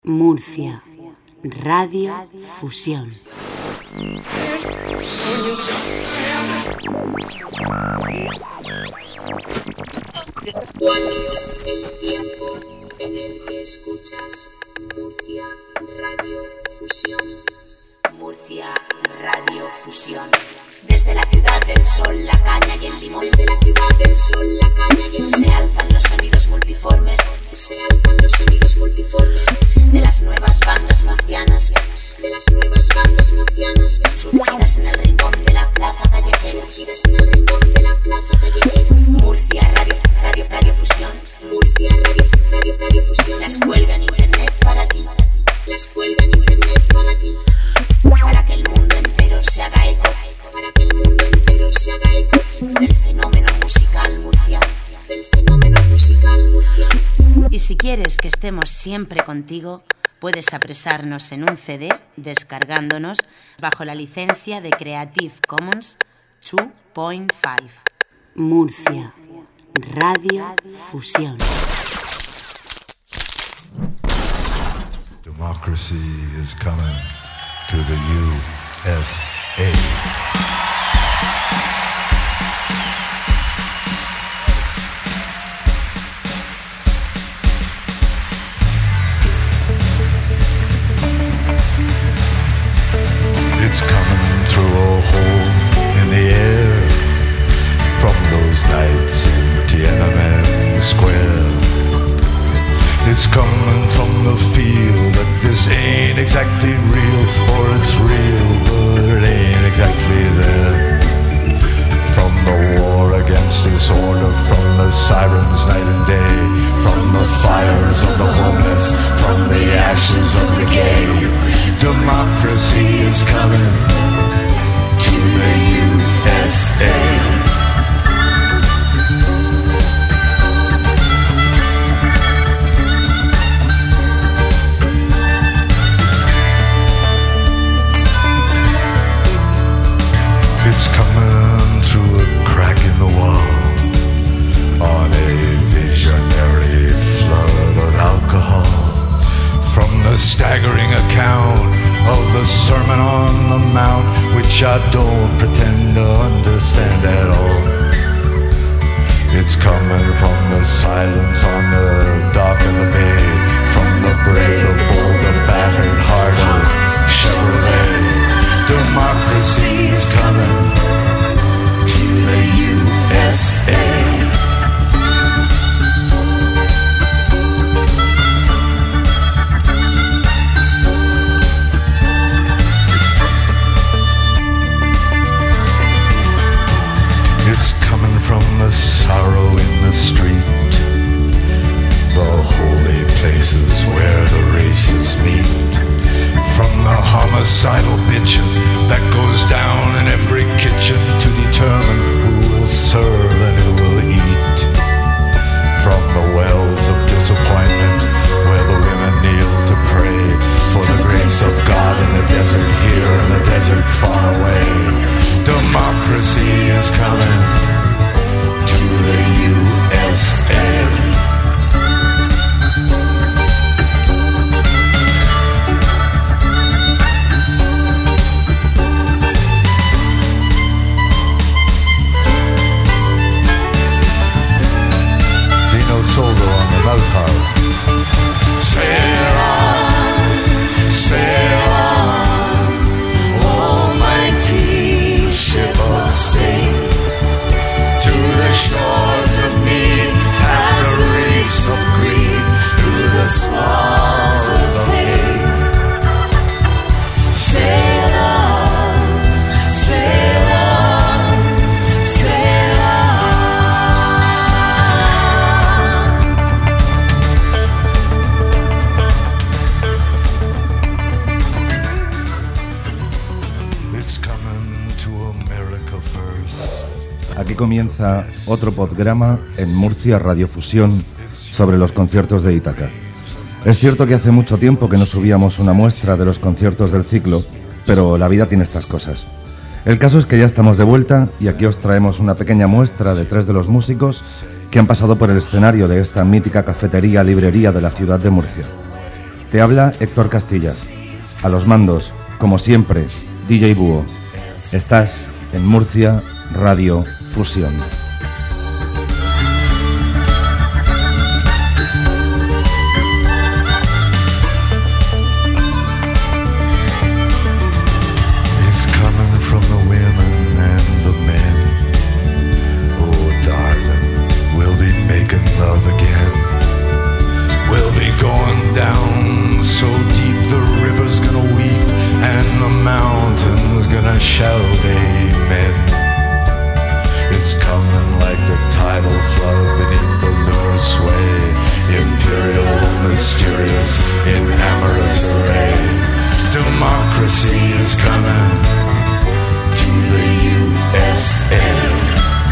Murcia, Radio Fusión. ¿Cuál es el tiempo en el que escuchas Murcia Radio Fusión? Murcia Radio Fusión. Desde la ciudad del sol, la caña y el limón. Desde la ciudad del sol, la caña y el limón. Se alzan los sonidos multiformes. Se alzan los sonidos multiformes de las nuevas bandas murcianas. De las nuevas bandas murcianas surgidas en el rincón de la plaza callejera. Surgidas en el rincón de la plaza callejera. Murcia Radio Fusión. Murcia Radio Fusión. Las cuelga en internet para ti. Las cuelga en internet para ti. Para que el mundo entero se haga eco. Para que el mundo entero se haga eco del fenómeno musical murciano. Del fenómeno musical murciano. Y si quieres que estemos siempre contigo, puedes apresarnos en un CD descargándonos bajo la licencia de Creative Commons 2.5. Murcia Radio Fusión. Democracy is coming to the USA. It's coming through a hole in the air from those nights in Tiananmen Square. It's coming from the feel that this ain't exactly real, or it's real but it ain't exactly there. From the war against disorder, from the sirens night and day, from the fires of the homeless, from the ashes of the gay. Democracy is coming to the USA. It's coming through a crack in the wall on a visionary flood of alcohol. From the staggering account of the Sermon on the Mount, which I don't pretend to understand at all. It's coming from the silence on the dock of the bay, from the brave, the bold, the battered heart of Chevrolet. Democracy is coming to the USA. It's coming from the sorrow in the street, the holy places where the races meet. From the homicidal bitchin' that goes down in every kitchen to determine who will serve and who will eat. From the wells of disappointment where the women kneel to pray for the grace of God in the desert here and the desert far away. Democracy is coming to the USA. Soldo on the mouth harp. Sail on, almighty ship of state, to the shores of need, past the reefs of greed, through the squalls of hate. Sail on, sail on, sail on. Aquí comienza otro podgrama en Murcia Radio Fusión sobre los conciertos de Ítaca. Es cierto que hace mucho tiempo que no subíamos una muestra de los conciertos del ciclo, pero la vida tiene estas cosas. El caso es que ya estamos de vuelta y aquí os traemos una pequeña muestra de 3 de los músicos que han pasado por el escenario de esta mítica cafetería-librería de la ciudad de Murcia. Te habla Héctor Castilla. A los mandos, como siempre, DJ Búho. Estás en Murcia Radio Fusión. Down so deep the river's gonna weep and the mountain's gonna shout amen. It's coming like the tidal flood beneath the lunar sway, imperial, mysterious, in amorous array. Democracy is coming to the USA.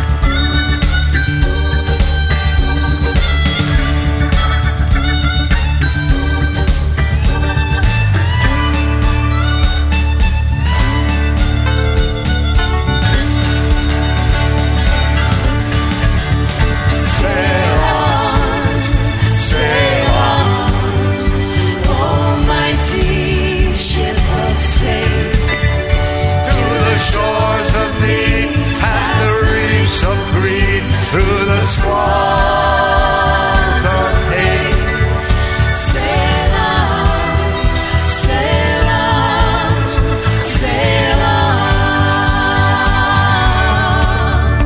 Through the swans of hate, sail on, sail on, sail on.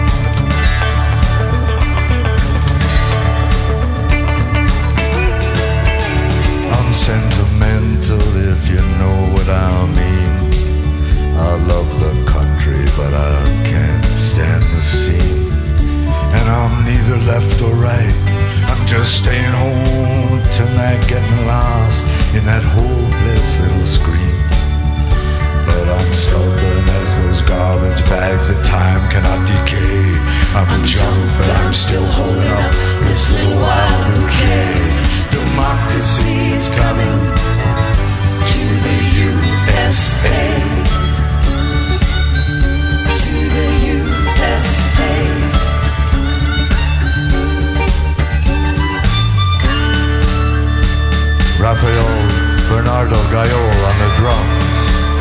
I'm sentimental if you know what I mean. I love the country but I can't stand the scene. And I'm neither left or right. I'm just staying home tonight, getting lost in that hopeless little screen. But I'm stubborn as those garbage bags that time cannot decay. I'm junk, but I'm still holding up this little wild bouquet. Democracy is coming to the USA. To the USA. Rafael Bernardo Gayol on the drums.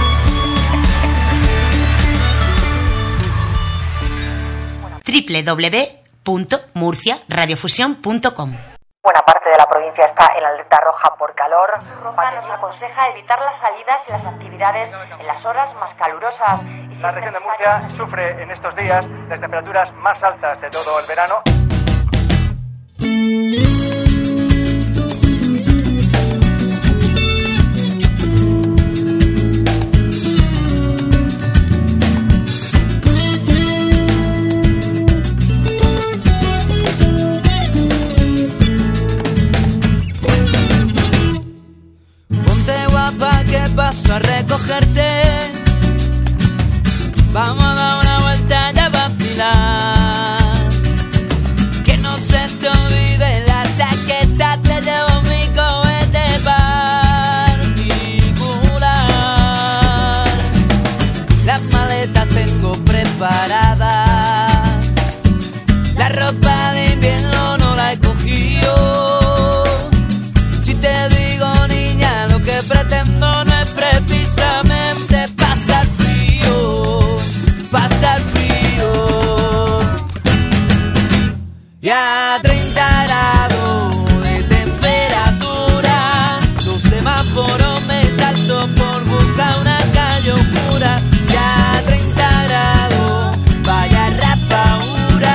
www.murciaradiofusion.com. Buena parte de la provincia está en alerta roja por calor. Roja nos aconseja evitar las salidas y las actividades en las horas más calurosas. La región de Murcia sufre en estos días las temperaturas más altas de todo el verano. Paso a recogerte, vamos a dar una vuelta ya para vacilar. Que no se te olvide la chaqueta, te llevo mi cohete particular. Las maletas tengo preparadas, la ropa de invierno no la he cogido. Si te digo niña lo que pretendo no es precisamente pasar frío, pasar frío. Y a 30 grados de temperatura, los semáforos me salto por buscar una calle oscura. Y a 30 grados, vaya rapadura.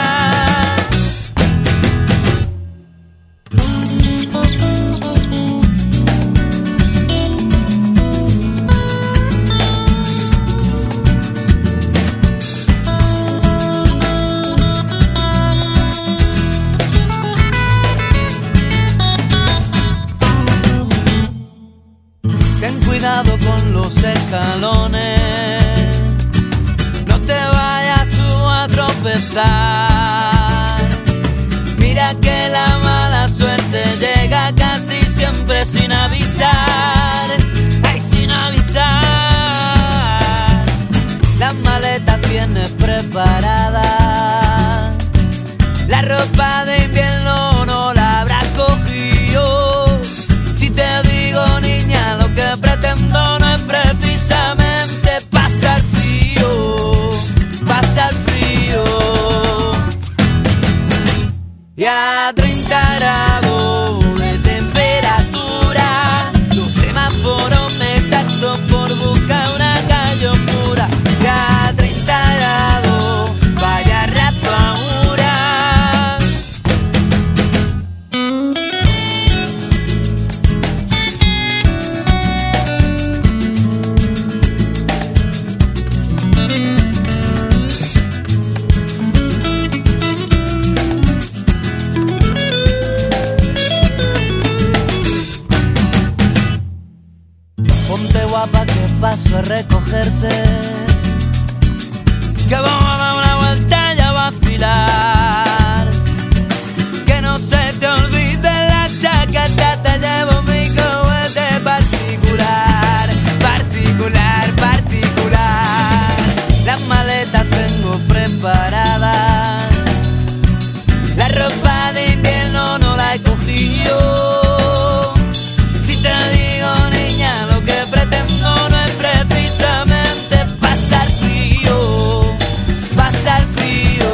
Cuidado con los escalones, no te vayas tú a tropezar. Mira que la mala suerte llega casi siempre sin avisar. Ay, sin avisar. Las maletas tienes preparadas, la ropa de invierno no la habrás cogido. Si te digo guapa, que paso a recogerte, que vamos a dar una vuelta y a vacilar, que no se te olvide la chaqueta, te llevo mi cohete particular, particular, particular. Las maletas tengo preparadas, la ropa de invierno no la he cogido. Si te digo, niña, lo que pretendo no es precisamente pasar frío, pasar frío.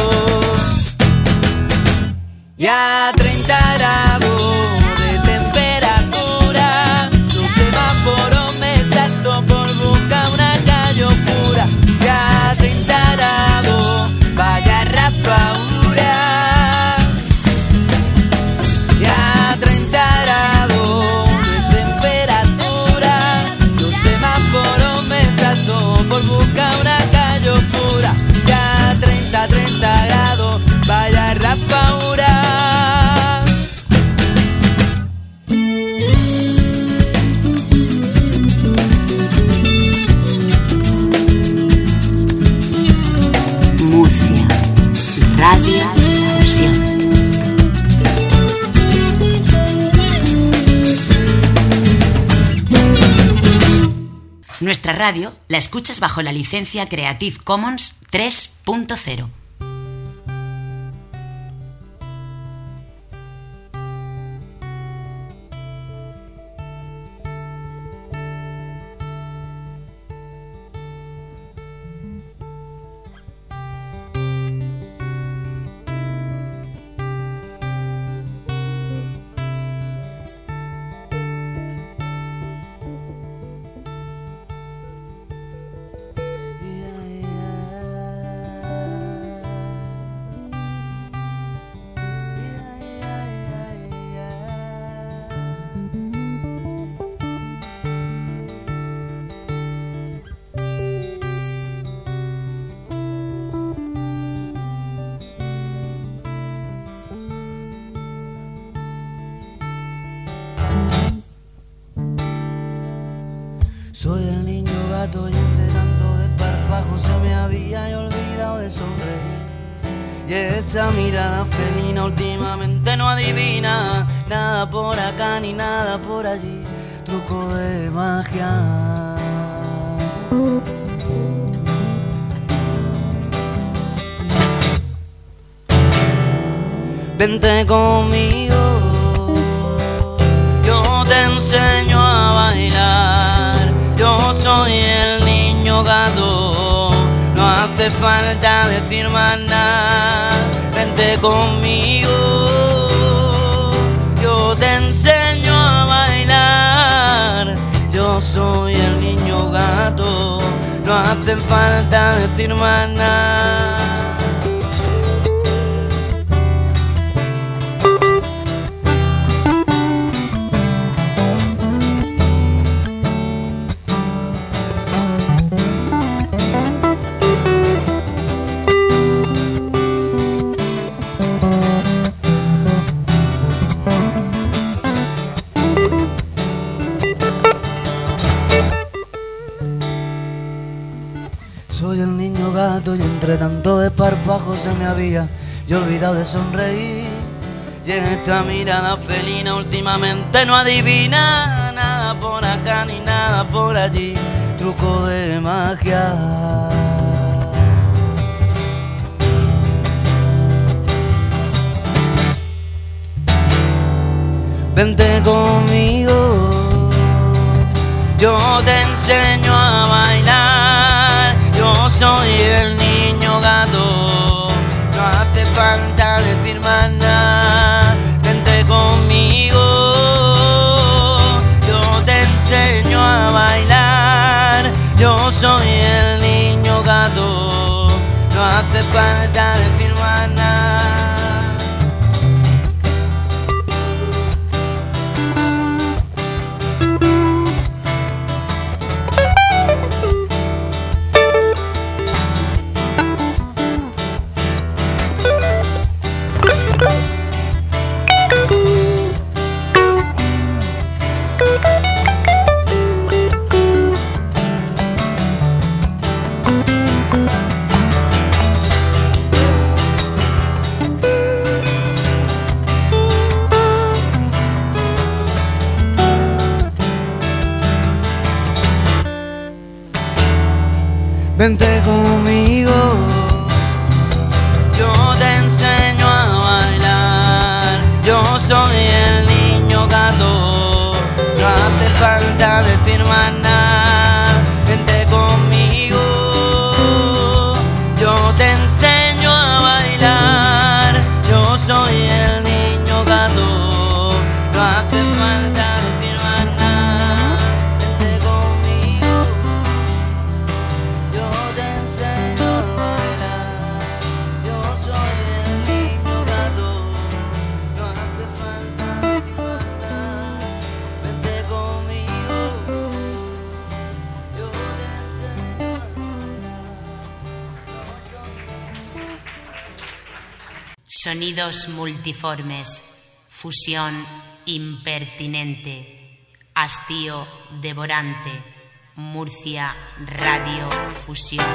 Ya 30 grados de temperatura, los semáforos me salto por buscar una calle oscura. Ya 30 grados, vaya raspadura. Ya 30 grados de temperatura, los semáforos me salto por buscar una calle oscura. Ya 30 grados, vaya raspadura. Murcia Radio Fusión. Nuestra radio la escuchas bajo la licencia Creative Commons 3.0. Soy el niño gato y entre tanto desparpajo se me había olvidado de sonreír. Y esta mirada felina últimamente no adivina nada por acá ni nada por allí. Truco de magia. Vente conmigo, yo te enseño a bailar. Yo soy el niño gato, no hace falta decir más nada. Vente conmigo, yo te enseño a bailar. Yo soy el niño gato, no hace falta decir más nada. Soy el niño gato y entre tanto desparpajo se me había yo olvidado de sonreír. Y en esta mirada felina últimamente no adivina nada por acá ni nada por allí. Truco de magia. Vente conmigo, yo te enseño a bailar. Yo soy el niño gato, no hace falta decir más nada. Vente conmigo, yo te enseño a bailar. Yo soy el niño gato, no hace falta decir más nada. vente conmigo. Yo te enseño a bailar, yo soy el niño gato, no hace falta decir más nada, vente conmigo. Yo te enseño a bailar, yo soy el niño gato, no hace falta decir más nada, vente conmigo. Yo te enseño a bailar, yo soy el niño gato, no hace falta decir más nada, vente conmigo. Yo te enseño a Sonidos multiformes, fusión impertinente, hastío devorante, Murcia Radio Fusión.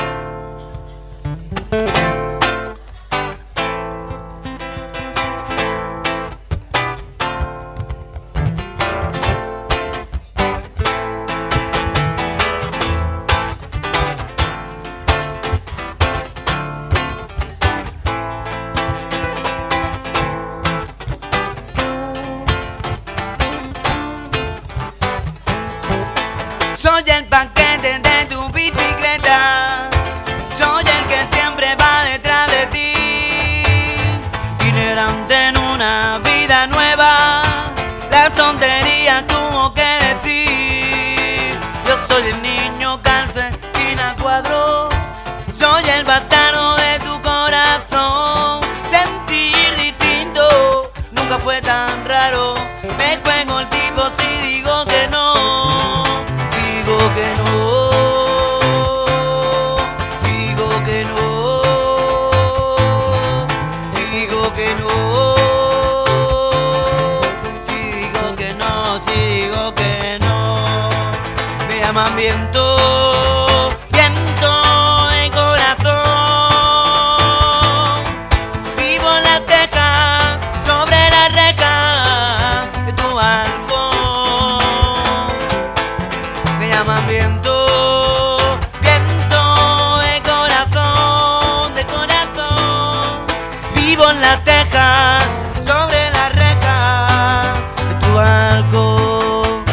Soy el paquete de tu bicicleta, soy el que siempre va detrás de ti, itinerante en una vida nueva, las tonterías tuvo que decir. Yo soy el niño calcetín a cuadro, soy el bastardo de tu corazón. Sentir distinto nunca fue tan raro, me juego el tipo si digo que no. Digo que no, digo que no, digo que no, si digo que no, si digo que no. Me llaman viento, viento de corazón. Vivo en la teja, sobre la reja de tu balcón. Me llaman viento, viento de corazón, de corazón. Vivo en la teja, sobre la reja de tu balcón.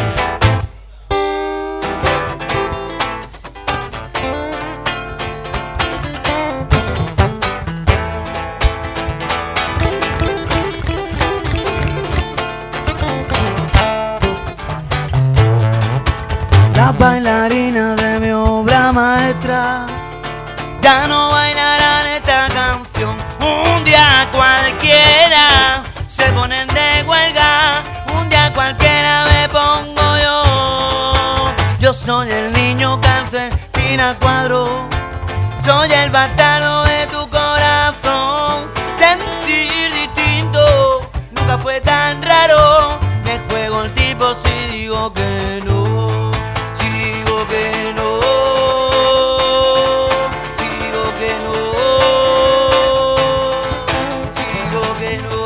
Las bailarinas de mi obra maestra ya no bailarán esta canción. Un día cualquiera se ponen de huelga, un día cualquiera me pongo yo. Yo soy el niño calcetín a cuadro, soy el bastardo de tu corazón. Sentir distinto nunca fue tan raro, me juego el tipo si digo que no. Digo que no, digo que no, digo que no,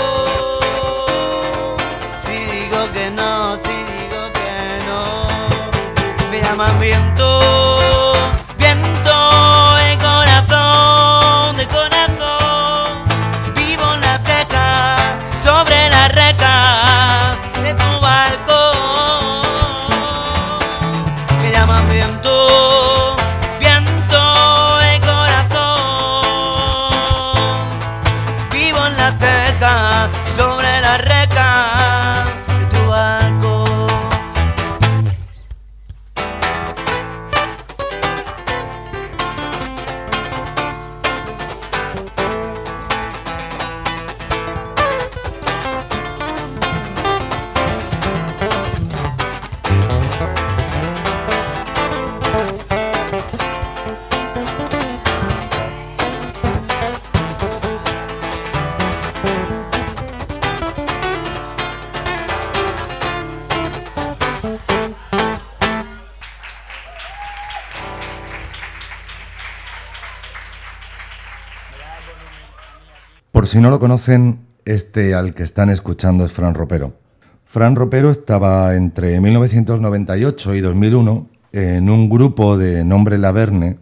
si digo que no, si digo que no. Me llaman viento, viento de corazón, de corazón. Vivo en la teja, sobre la reja de tu balcón. Me llaman viento, viento de corazón. Vivo en la teja, sobre la reja de tu balcón. Por si no lo conocen, este al que están escuchando es Fran Ropero. Fran Ropero estaba entre 1998 y 2001 en un grupo de nombre Laverne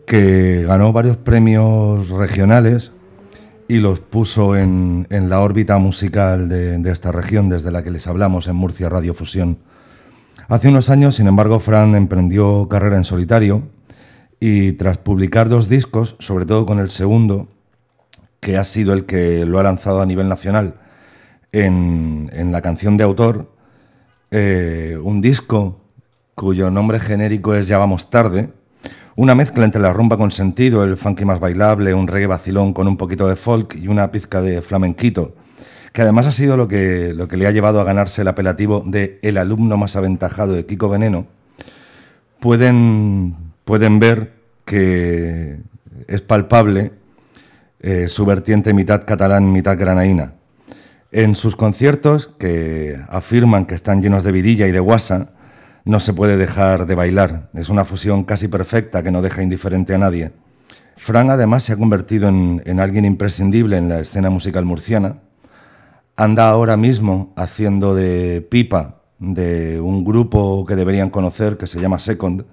que ganó varios premios regionales y los puso en la órbita musical de esta región desde la que les hablamos en Murcia Radio Fusión. Hace unos años, sin embargo, Fran emprendió carrera en solitario y tras publicar 2 discos, sobre todo con el segundo, que ha sido el que lo ha lanzado a nivel nacional en la canción de autor, un disco cuyo nombre genérico es Ya vamos tarde, una mezcla entre la rumba con sentido, el funky más bailable, un reggae vacilón con un poquito de folk y una pizca de flamenquito, que además ha sido lo que le ha llevado a ganarse el apelativo de el alumno más aventajado de Kiko Veneno. Pueden ver que es palpable su vertiente mitad catalán, mitad granaína. En sus conciertos, que afirman que están llenos de vidilla y de guasa, no se puede dejar de bailar. Es una fusión casi perfecta que no deja indiferente a nadie. Fran además se ha convertido en alguien imprescindible en la escena musical murciana. Anda ahora mismo haciendo de pipa de un grupo que deberían conocer que se llama Second.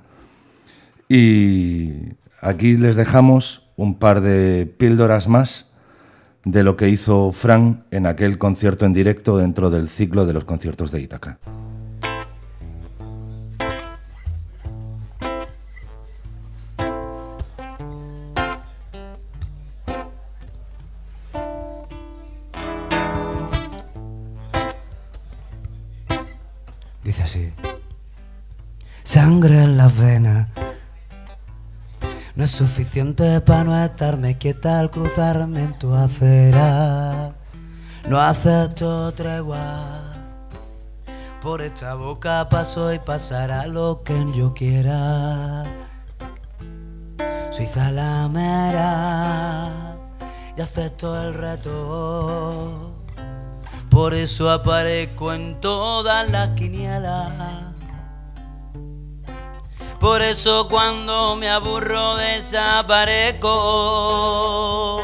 Y aquí les dejamos un par de píldoras más de lo que hizo Fran en aquel concierto en directo dentro del ciclo de los conciertos de Ítaca. Dice así: sangre en las venas no es suficiente para no estarme quieta al cruzarme en tu acera. No acepto tregua, por esta boca paso y pasará lo que yo quiera. Soy zalamera y acepto el reto, por eso aparezco en todas las quinielas. Por eso cuando me aburro desaparezco.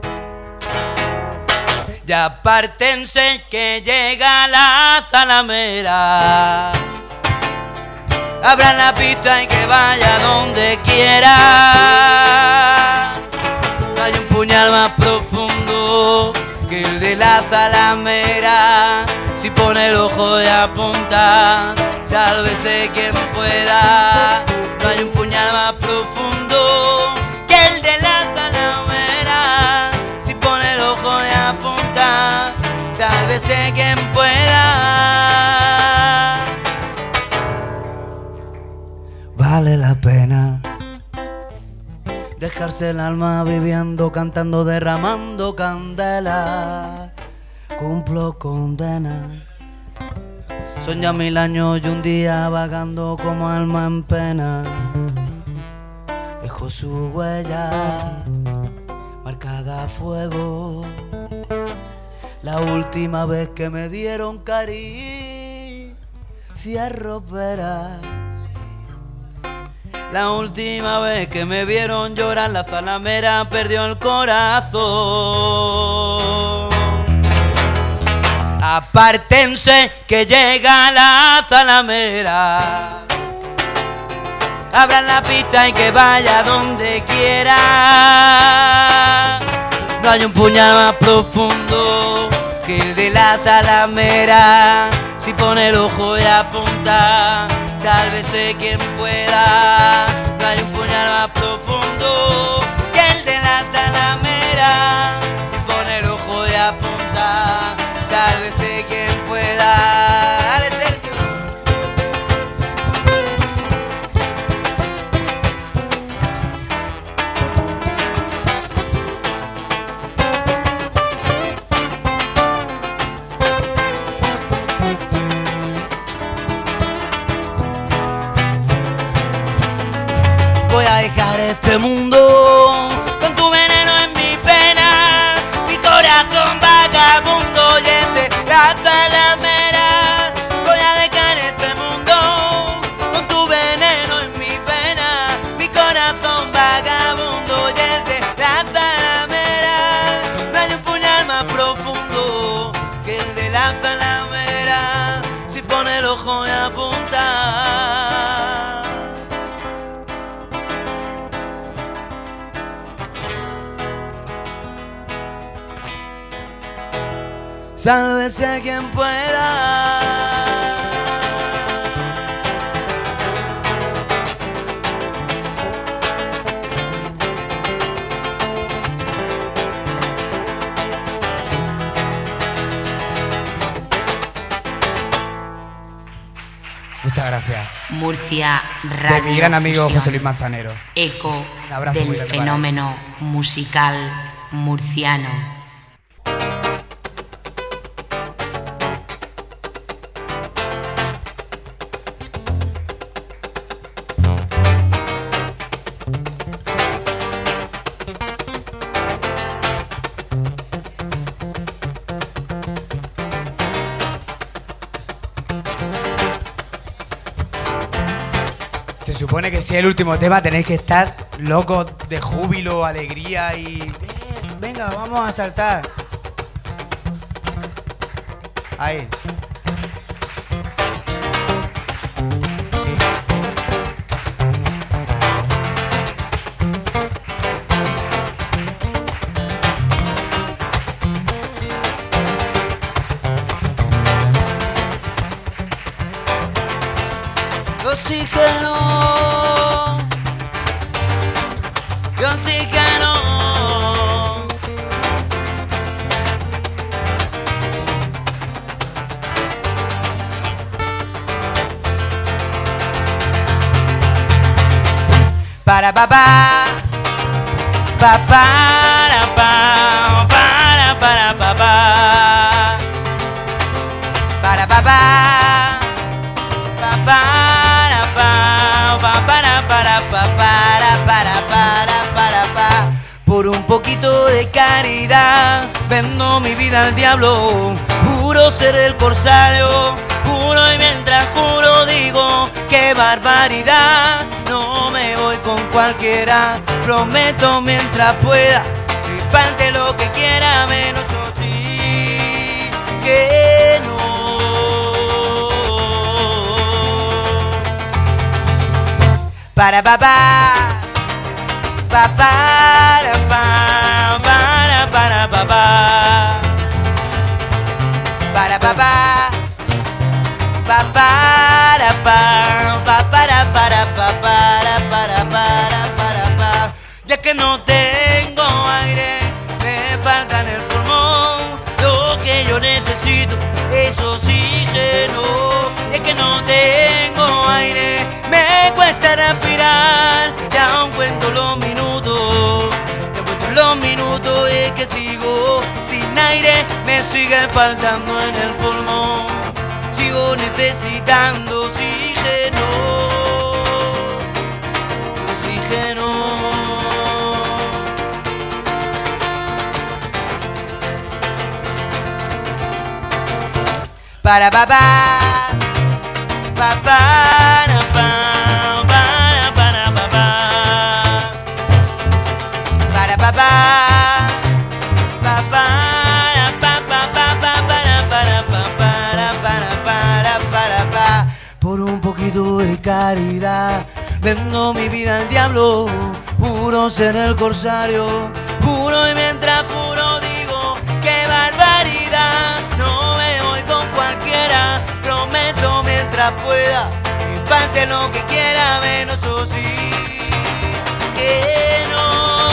Ya apártense que llega la zalamera. Abran la pista y que vaya donde quiera. No hay un puñal más profundo que el de la zalamera. Si pone el ojo y apunta, sálvese quien pueda. No hay un puñal más profundo que el de la zalamera. Si pone el ojo y apunta, sálvese quien pueda. Vale la pena dejarse el alma viviendo, cantando, derramando candela. Cumplo condena. Son ya 1000 años y un día vagando como alma en pena. Dejo su huella marcada a fuego. La última vez que me dieron caricia ropera. La última vez que me vieron llorar, la zalamera perdió el corazón. Apártense que llega la zalamera. Abran la pista y que vaya donde quiera. No hay un puñal más profundo que el de la zalamera. Si pone el ojo y apunta, sálvese quien pueda. No hay un puñal más profundo que el de la zalamera. Si pone el ojo y apunta, sálvese quien pueda. Dale, Sergio. Voy a dejar este mundo con tu veneno en mi pena. Mi corazón vagabundo y el de la zalamera. Voy a dejar este mundo con tu veneno en mi pena. Mi corazón vagabundo y el de la zalamera. No hay un puñal más profundo que el de la zalamera. Si pone el ojo y apunta, sálvese a quien pueda. Muchas gracias. Murcia Radio De mi gran amigo Fusión. José Luis Manzanero. Eco Un abrazo muy del grande para él. fenómeno musical murciano. Se supone que si es el último tema tenéis que estar locos de júbilo, alegría y... Venga, vamos a saltar. Ahí. Oxígeno, oxígeno. Para papá, papá, para papá, para papá. Por un poquito de caridad vendo mi vida al diablo. Juro ser el corsario, juro y mientras juro digo qué barbaridad. No me voy con cualquiera, prometo mientras pueda. Y falte lo que quiera menos yo sí que no. Para papá, papá, para papá, para papá, papá, para. Ya que no tengo aire, me falta en el pulmón. Lo que yo necesito es oxígeno. Ya que no tengo aire, me cuesta respirar. Ya aún cuento los minutos, es que sigo sin aire, me sigue faltando en el pulmón. Sigo necesitando oxígeno, oxígeno. Para papá, papá, para papá, por un poquito de caridad vendo mi vida al diablo. Juro ser el corsario, juro y mientras juro digo qué barbaridad. No me voy con cualquiera, prometo mientras pueda. Y falte lo que quiera menos eso sí que no.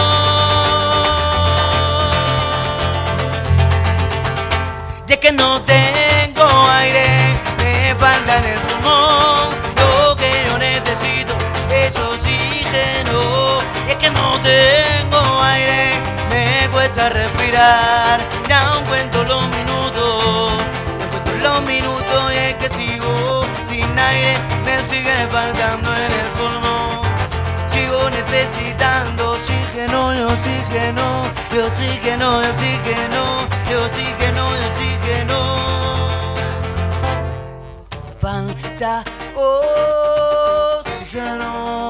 Ya que no tengo aire, me falta en el pulmón. Lo que yo necesito es oxígeno. Ya que no tengo aire, me cuesta respirar. Ya aún cuento los minutos, y es que sigo sin aire, me sigue faltando en el pulmón. Sigo necesitando oxígeno, y oxígeno, y oxígeno, y oxígeno, y oxígeno, y oxígeno. Falta oxígeno.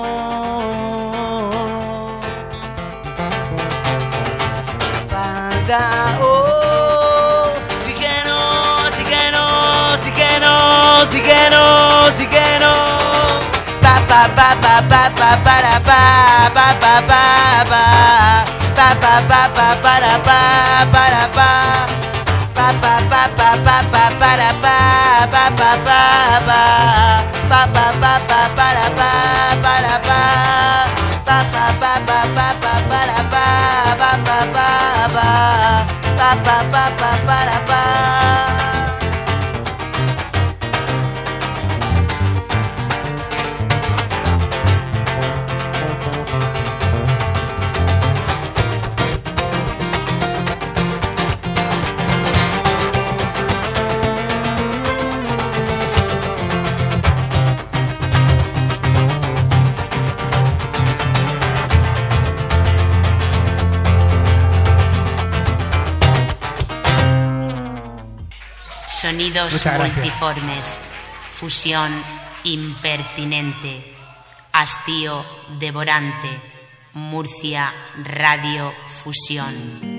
Falta oxígeno, oxígeno, oxígeno, oxígeno, oxígeno. Pa pa pa pa pa pa para pa pa pa pa pa pa pa pa pa para pa para pa pa pa pa pa Sonidos multiformes, fusión impertinente, hastío devorante, Murcia Radio Fusión.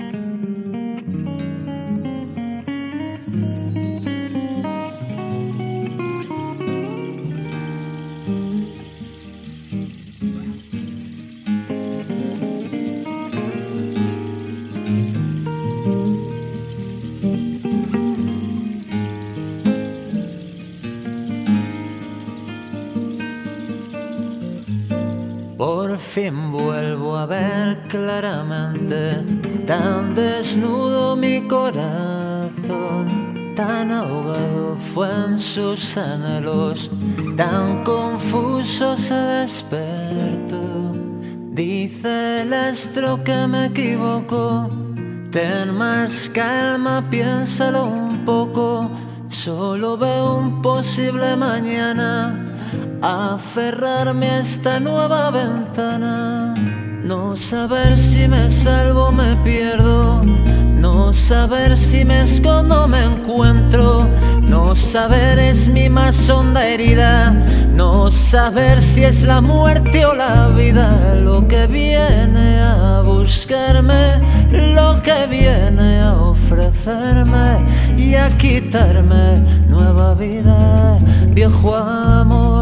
Por fin vuelvo a ver claramente, tan desnudo mi corazón, tan ahogado fue en sus anhelos, tan confuso se despertó. Dice el astro que me equivoco, ten más calma, piénsalo un poco, solo veo un posible mañana. Aferrarme a esta nueva ventana, no saber si me salvo, me pierdo, no saber si me escondo, me encuentro, no saber es mi más honda herida, no saber si es la muerte o la vida lo que viene a buscarme, lo que viene a ofrecerme y a quitarme nueva vida, viejo amor.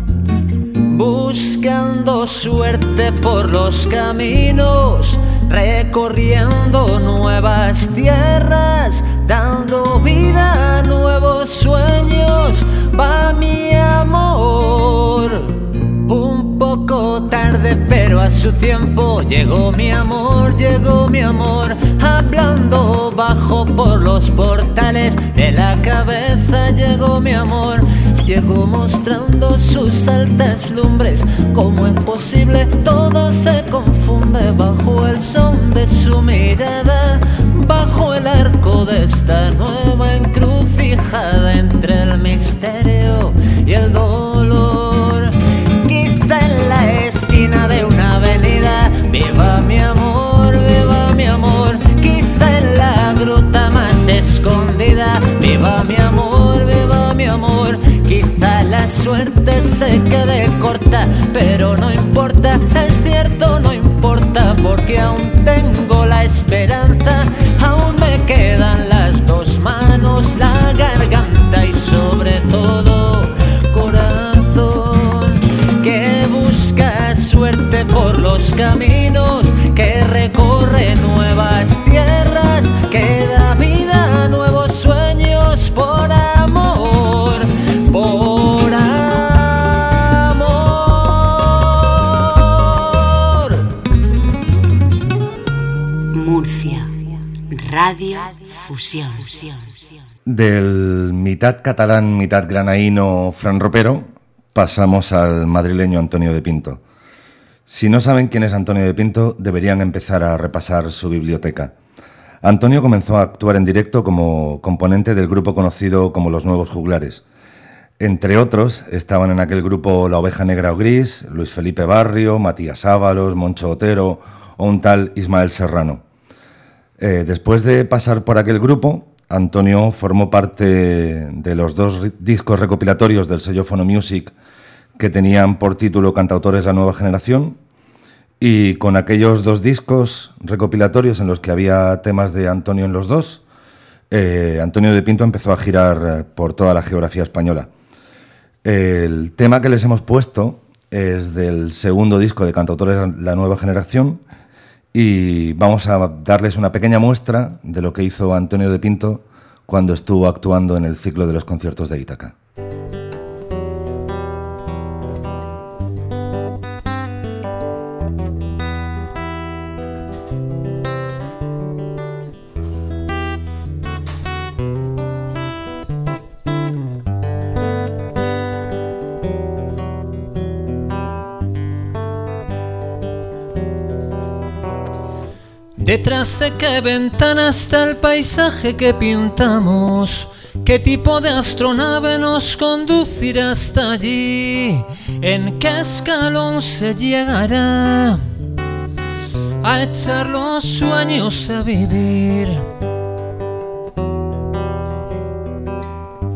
Buscando suerte por los caminos, recorriendo nuevas tierras, dando vida a nuevos sueños, va mi amor. Un poco tarde pero a su tiempo llegó mi amor, hablando bajo por los portales de la cabeza llegó mi amor. Llegó mostrando sus altas lumbres, ¿cómo es posible? Todo se confunde bajo el son de su mirada, bajo el arco de esta nueva encrucijada entre el misterio y el dolor. Quizá en la esquina de una avenida viva mi amor, quizá en la gruta más escondida viva mi amor. Quizá la suerte se quede corta, pero no importa, es cierto, no importa, porque aún tengo la esperanza, aún me quedan las dos manos, la garganta y sobre todo corazón, que busca suerte por los caminos, que recorre nuevas tierras, que da vida a nuevos sueños por amor, por amor. Murcia Radio Fusión. Del mitad catalán, mitad granaíno Fran Ropero pasamos al madrileño Antonio de Pinto. Si no saben quién es Antonio de Pinto, deberían empezar a repasar su biblioteca. Antonio comenzó a actuar en directo como componente del grupo conocido como Los Nuevos Juglares. Entre otros, estaban en aquel grupo La Oveja Negra o Gris, Luis Felipe Barrio, Matías Ábalos, Moncho Otero o un tal Ismael Serrano. Después de pasar por aquel grupo, Antonio formó parte de los dos discos recopilatorios del sello Phonomusic que tenían por título Cantautores La Nueva Generación, y con aquellos dos discos recopilatorios en los que había temas de Antonio en los dos, Antonio de Pinto empezó a girar por toda la geografía española. El tema que les hemos puesto es del segundo disco de Cantautores La Nueva Generación y vamos a darles una pequeña muestra de lo que hizo Antonio de Pinto cuando estuvo actuando en el ciclo de los conciertos de Ítaca. ¿Detrás de qué ventana está el paisaje que pintamos? ¿Qué tipo de astronave nos conducirá hasta allí? ¿En qué escalón se llegará a echar los sueños a vivir?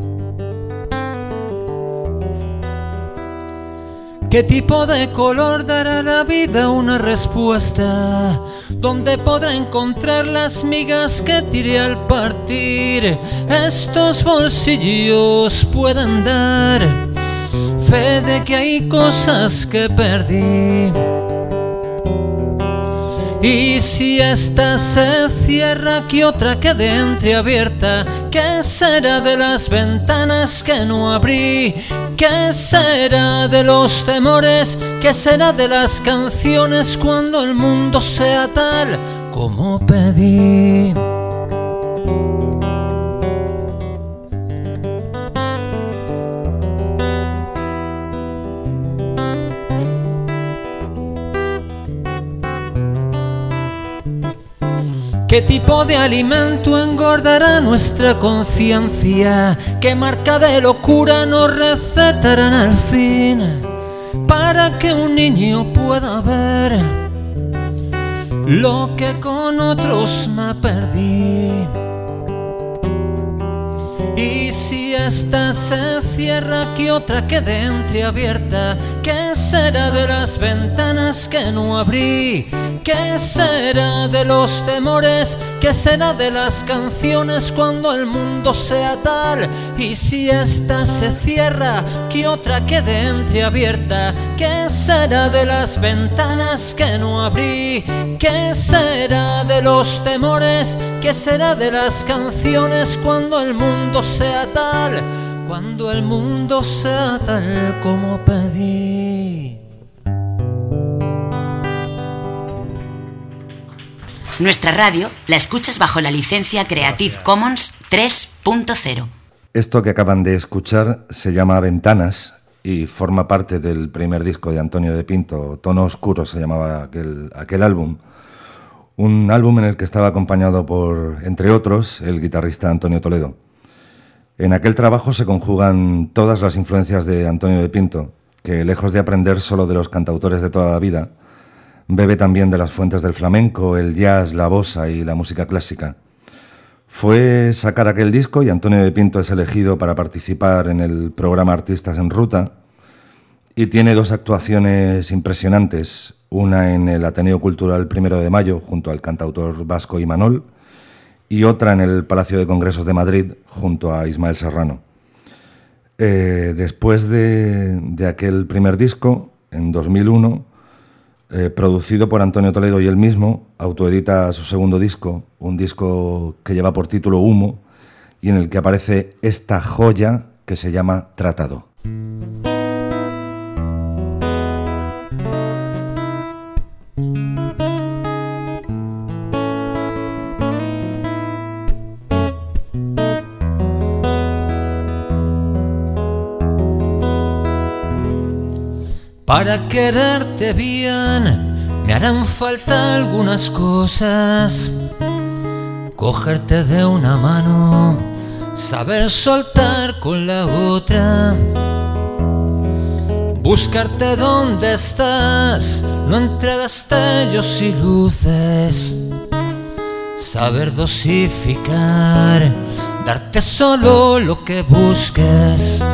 ¿Qué tipo de color dará la vida una respuesta? ¿Dónde podrá encontrar las migas que tiré al partir? Estos bolsillos pueden dar fe de que hay cosas que perdí. Y si esta se cierra, ¿qué otra quede entreabierta? ¿Qué será de las ventanas que no abrí? ¿Qué será de los temores? ¿Qué será de las canciones cuando el mundo sea tal como pedí? ¿Qué tipo de alimento engordará nuestra conciencia? ¿Qué marca de locura nos recetarán al fin? Para que un niño pueda ver lo que con otros me perdí. Y si esta se cierra, ¿qué otra quede entreabierta? ¿Qué será de las ventanas que no abrí? ¿Qué será de los temores? ¿Qué será de las canciones cuando el mundo sea tal? Y si esta se cierra, ¿qué otra quede entreabierta? ¿Qué será de las ventanas que no abrí? ¿Qué será de los temores? ¿Qué será de las canciones cuando el mundo sea tal? Cuando el mundo sea tal como pedí. Nuestra radio la escuchas bajo la licencia Creative Commons 3.0. Esto que acaban de escuchar se llama Ventanas y forma parte del primer disco de Antonio de Pinto. Tono Oscuro se llamaba aquel álbum. Un álbum en el que estaba acompañado por, entre otros, el guitarrista Antonio Toledo. En aquel trabajo se conjugan todas las influencias de Antonio de Pinto, que lejos de aprender solo de los cantautores de toda la vida, bebe también de las fuentes del flamenco, el jazz, la bossa y la música clásica. Fue sacar aquel disco y Antonio de Pinto es elegido para participar en el programa Artistas en Ruta y tiene dos actuaciones impresionantes, una en el Ateneo Cultural 1 de Mayo junto al cantautor vasco Imanol y otra en el Palacio de Congresos de Madrid junto a Ismael Serrano. Después de aquel primer disco, en 2001, producido por Antonio Toledo y él mismo, autoedita su segundo disco, un disco que lleva por título Humo y en el que aparece esta joya que se llama Tratado. Para quererte bien me harán falta algunas cosas. Cogerte de una mano, saber soltar con la otra. Buscarte donde estás, no entre destellos y luces. Saber dosificar, darte solo lo que busques.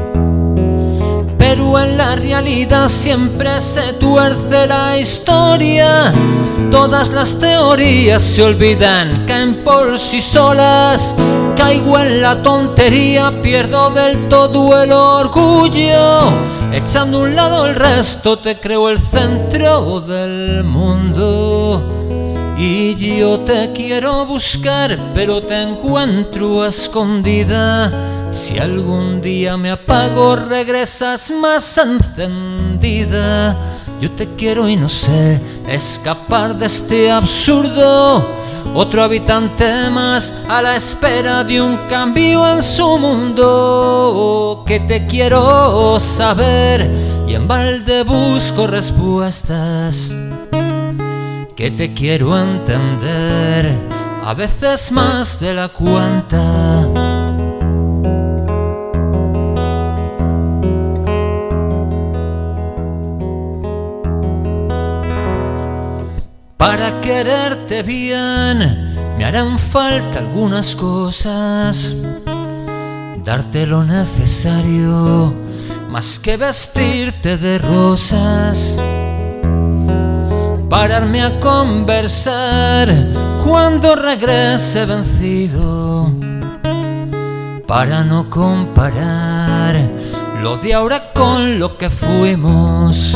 Pero en la realidad siempre se tuerce la historia. Todas las teorías se olvidan, caen por sí solas. Caigo en la tontería, pierdo del todo el orgullo. Echando a un lado el resto, te creo el centro del mundo. Y yo te quiero buscar, pero te encuentro escondida. Si algún día me apago, regresas más encendida. Yo te quiero y no sé escapar de este absurdo. Otro habitante más a la espera de un cambio en su mundo. Que te quiero saber y en balde busco respuestas. Que te quiero entender, a veces más de la cuenta. Para quererte bien me harán falta algunas cosas. Darte lo necesario, más que vestirte de rosas, pararme a conversar cuando regrese vencido, para no comparar lo de ahora con lo que fuimos.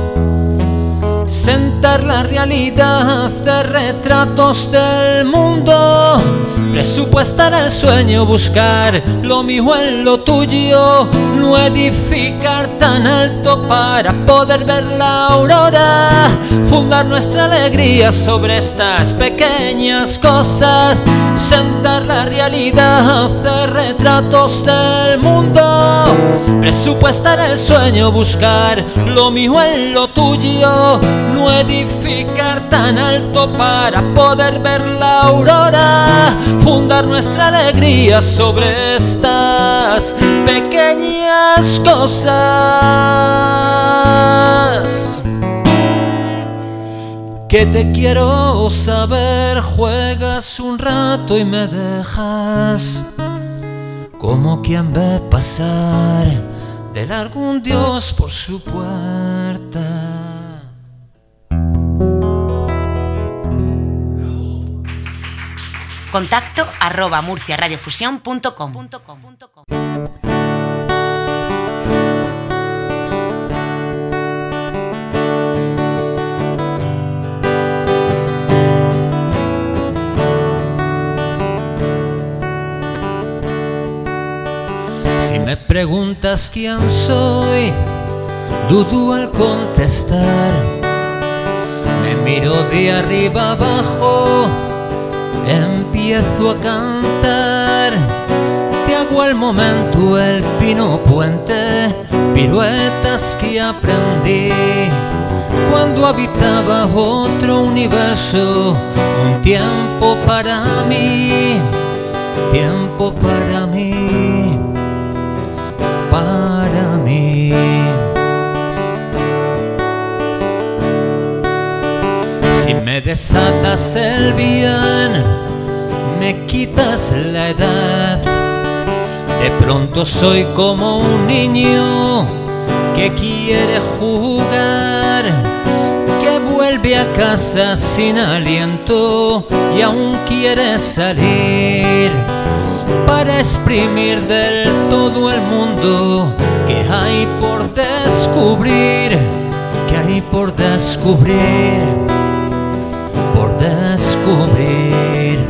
Sentar la realidad de retratos del mundo, presupuestar el sueño, buscar lo mío en lo tuyo, no edificar tan alto para poder ver la aurora, fundar nuestra alegría sobre estas pequeñas cosas, sentar la realidad de retratos del mundo, presupuestar el sueño, buscar lo mío en lo tuyo, no edificar tan alto para poder ver la aurora, fundar nuestra alegría sobre estas pequeñas cosas. Que te quiero saber, juegas un rato y me dejas como quien ve pasar de largo un dios por su puerta. Contacto @murciaradiofusión.com. Si me preguntas quién soy, dudo al contestar. Me miro de arriba abajo, empiezo a cantar, te hago al momento el pino puente, piruetas que aprendí cuando habitaba otro universo, un tiempo para mí, tiempo para mí, para mí. Si me desatas el bien, me quitas la edad. De pronto soy como un niño que quiere jugar, que vuelve a casa sin aliento y aún quiere salir para exprimir del todo el mundo que hay por descubrir, que hay por descubrir, por descubrir.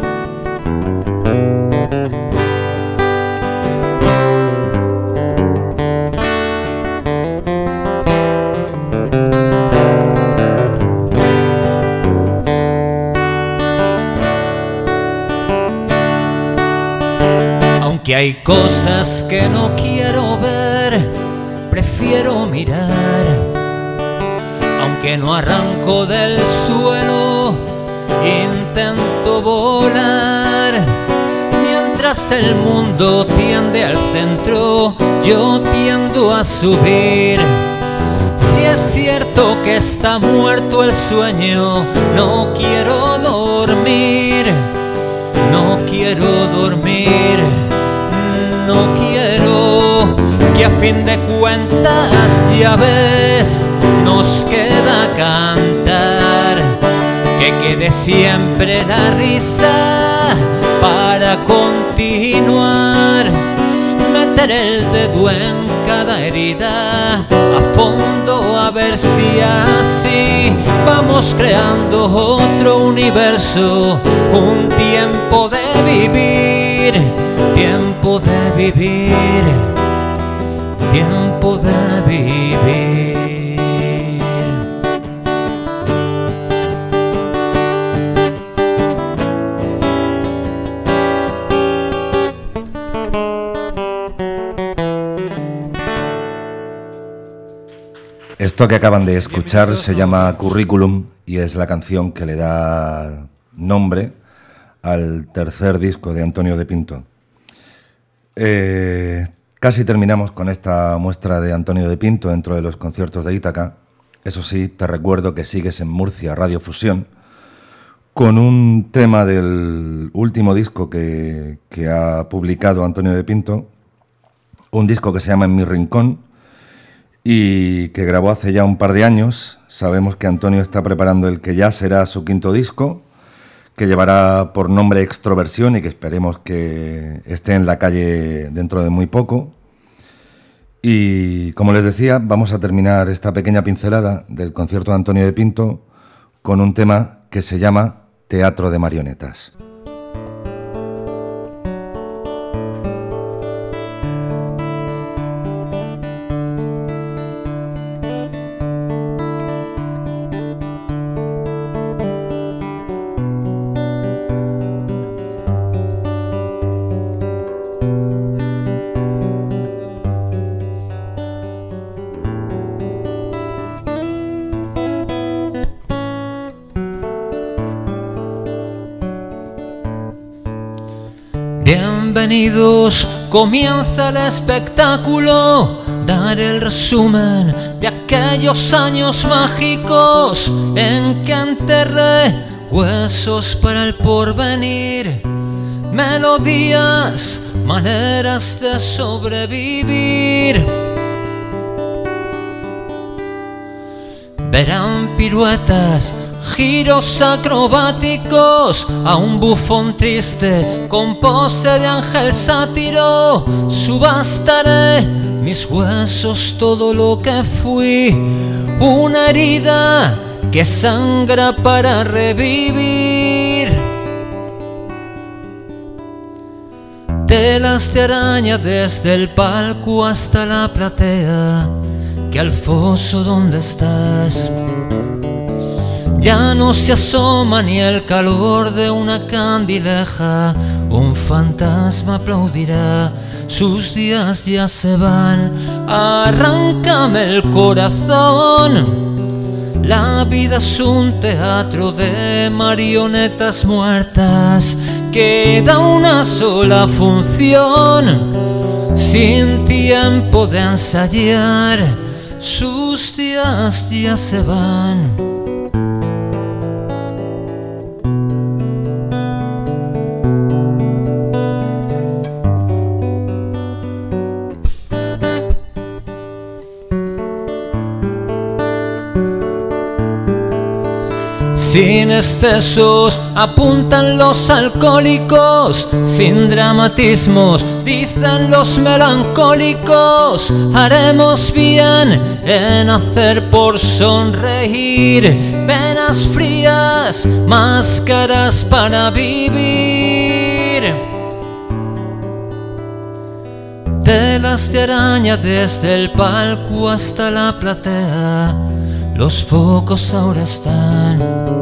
Aunque hay cosas que no quiero ver, prefiero mirar. Aunque no arranco del suelo, intento volar. Mientras el mundo tiende al centro, yo tiendo a subir. Si es cierto que está muerto el sueño, no quiero dormir, no quiero dormir, no quiero, que a fin de cuentas ya ves, nos queda cantar, que quede siempre la risa para continuar, meter el dedo en cada herida a fondo, a ver si así vamos creando otro universo, un tiempo de vivir, tiempo de vivir, tiempo de vivir. Esto que acaban de escuchar se llama Curriculum y es la canción que le da nombre al tercer disco de Antonio de Pinto. Casi terminamos con esta muestra de Antonio de Pinto dentro de los conciertos de Ítaca. Eso sí, te recuerdo que sigues en Murcia Radio Fusión con un tema del último disco que ha publicado Antonio de Pinto, un disco que se llama En mi rincón, y que grabó hace ya un par de años. Sabemos que Antonio está preparando el que ya será su quinto disco, que llevará por nombre Extroversión y que esperemos que esté en la calle dentro de muy poco. Y como les decía, vamos a terminar esta pequeña pincelada del concierto de Antonio de Pinto con un tema que se llama Teatro de Marionetas. Bienvenidos, comienza el espectáculo, dar el resumen de aquellos años mágicos en que enterré huesos para el porvenir, melodías, maneras de sobrevivir. Verán piruetas, giros acrobáticos, a un bufón triste con pose de ángel sátiro. Subastaré mis huesos, todo lo que fui, una herida que sangra para revivir. Telas de araña desde el palco hasta la platea, que al foso donde estás ya no se asoma ni el calor de una candileja. Un fantasma aplaudirá, sus días ya se van. Arráncame el corazón. La vida es un teatro de marionetas muertas. Queda una sola función, sin tiempo de ensayar. Sus días ya se van. Sin excesos apuntan los alcohólicos, sin dramatismos dicen los melancólicos. Haremos bien en hacer por sonreír, penas frías, máscaras para vivir. Telas de araña desde el palco hasta la platea, los focos ahora están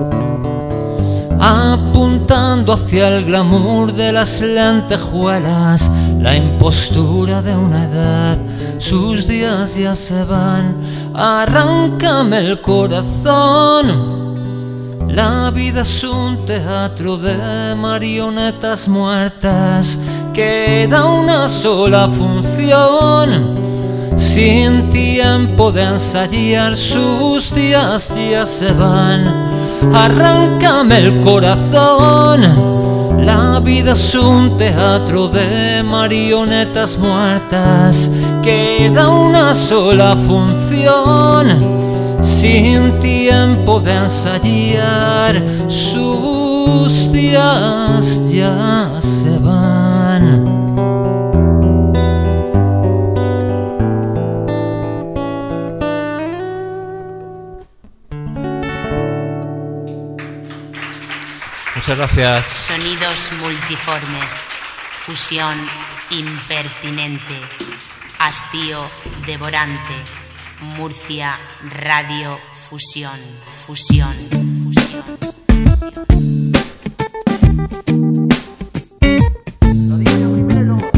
apuntando hacia el glamour de las lentejuelas, la impostura de una edad. Sus días ya se van. Arráncame el corazón. La vida es un teatro de marionetas muertas. Queda una sola función, sin tiempo de ensayar. Sus días ya se van. Arráncame el corazón. La vida es un teatro de marionetas muertas. Queda una sola función, sin tiempo de ensayar. Sus días ya se van. Muchas gracias. Sonidos multiformes, fusión impertinente, hastío devorante, Murcia Radio Fusión, fusión, fusión, fusión. Lo digo yo primero y luego,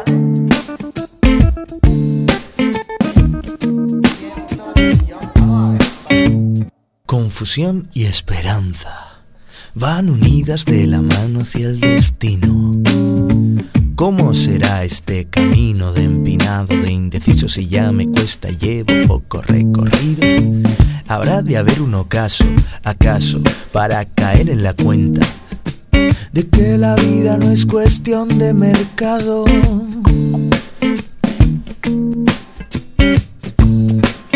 ¿vale? Confusión y esperanza van unidas de la mano hacia el destino. ¿Cómo será este camino de empinado, de indeciso? Si ya me cuesta, llevo poco recorrido. Habrá de haber un ocaso, acaso, para caer en la cuenta de que la vida no es cuestión de mercado.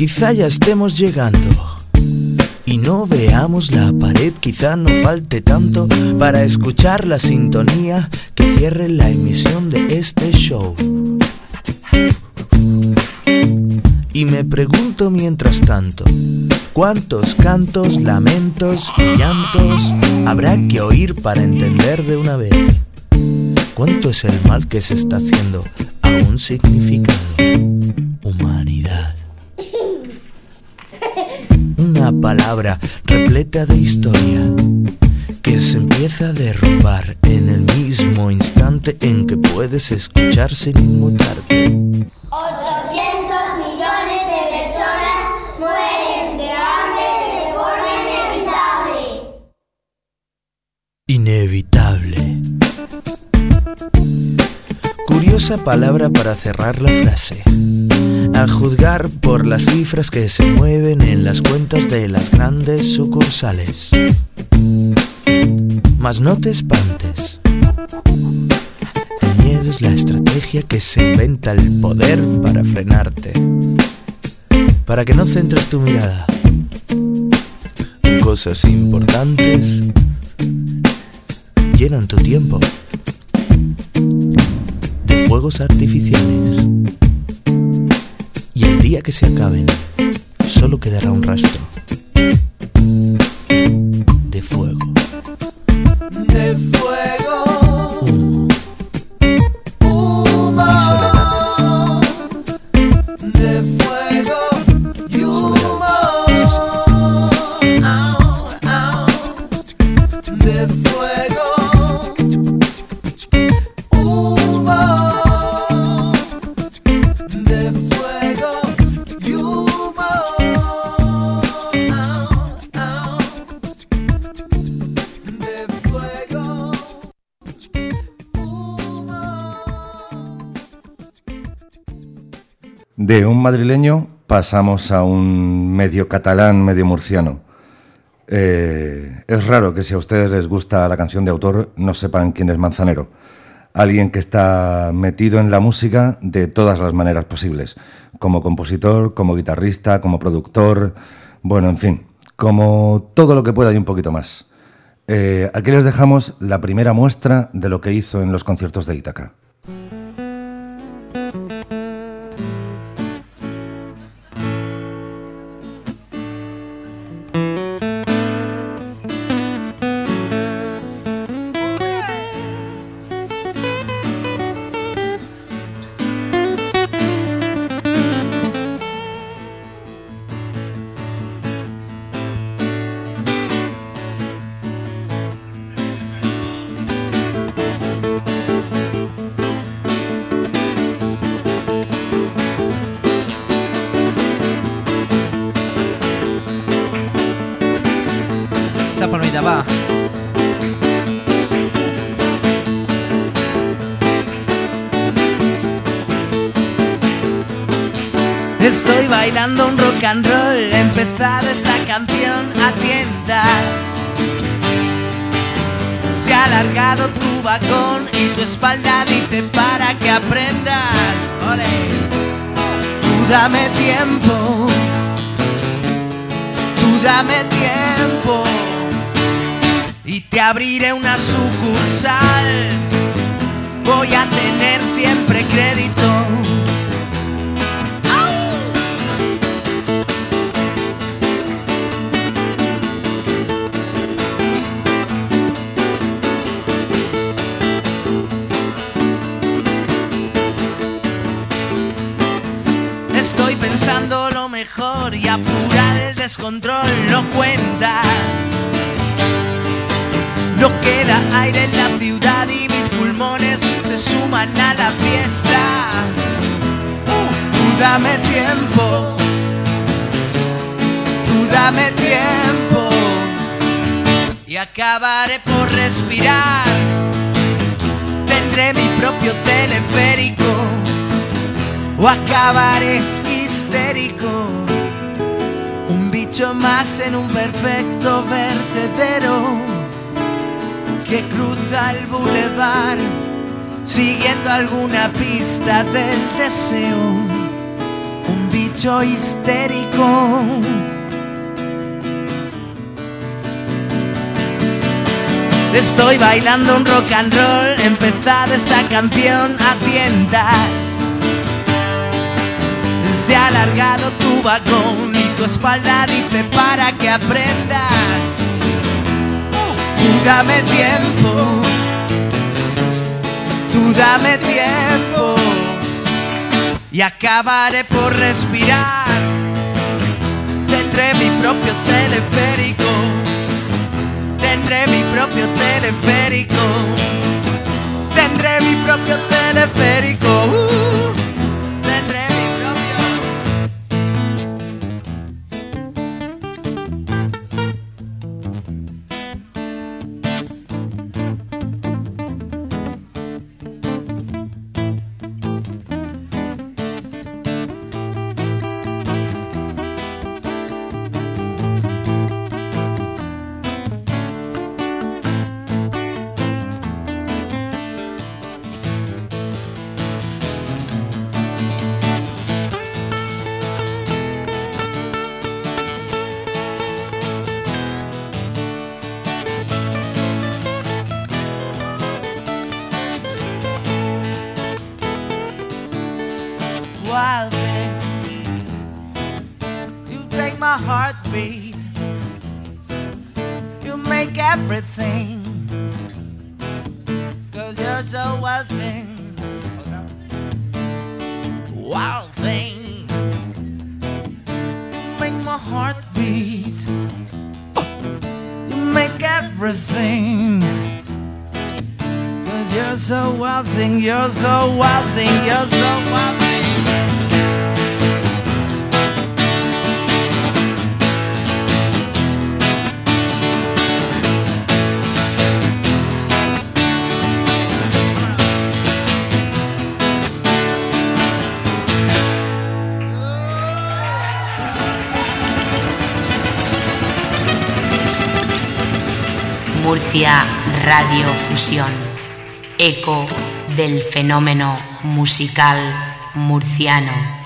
quizá ya estemos llegando y no veamos la pared, quizá no falte tanto para escuchar la sintonía que cierre la emisión de este show. Y me pregunto mientras tanto, ¿cuántos cantos, lamentos y llantos habrá que oír para entender de una vez? ¿Cuánto es el mal que se está haciendo a un significado? Humanidad. Una palabra repleta de historia que se empieza a derrumbar en el mismo instante en que puedes escuchar sin inmutarte. 800 millones de personas mueren de hambre de forma inevitable. Inevitable. Curiosa palabra para cerrar la frase. A juzgar por las cifras que se mueven en las cuentas de las grandes sucursales. Mas no te espantes. El miedo es la estrategia que se inventa el poder para frenarte. Para que no centres tu mirada en cosas importantes. Llenan tu tiempo de fuegos artificiales. Y el día que se acaben, solo quedará un rastro de fuego. De fuego. Humo. Humo. Y soledades. De fuego. Y humo. Au, au. De fuego. Humo. De fuego. Y humo. Au, au. De fuego. De un madrileño pasamos a un medio catalán, medio murciano. Es raro que si a ustedes les gusta la canción de autor no sepan quién es Manzanero. Alguien que está metido en la música de todas las maneras posibles. Como compositor, como guitarrista, como productor, bueno, en fin, como todo lo que pueda y un poquito más. Aquí les dejamos la primera muestra de lo que hizo en los conciertos de Ítaca. Esa palomita va. Estoy bailando un rock and roll, he empezado esta canción a tientas. Se ha alargado tu vagón y tu espalda dice para que aprendas. ¡Ole! Tú dame tiempo, tú dame tiempo y te abriré una sucursal. Voy a tener siempre crédito. Estoy pensando lo mejor y apurar el descontrol no cuenta. No queda aire en la ciudad y mis pulmones se suman a la fiesta. Tú dame tiempo, tú dame tiempo y acabaré por respirar. Tendré mi propio teleférico o acabaré histérico. Un bicho más en un perfecto vertedero que cruza el bulevar siguiendo alguna pista del deseo. Un bicho mucho histérico. Estoy bailando un rock and roll, he empezado esta canción a tientas. Se ha alargado tu vagón y tu espalda dice para que aprendas. Tú dame tiempo, tú dame tiempo y acabaré por respirar. Tendré mi propio teleférico, tendré mi propio teleférico, tendré mi propio teleférico. Tendré mi propio. Wild thing, you take my heartbeat, you make everything, 'cause you're so wild thing, wild thing, you make my heartbeat, you make everything, 'cause you're so wild thing, you're so wild thing, you're so wild thing. Murcia Radio Fusión, eco del fenómeno musical murciano.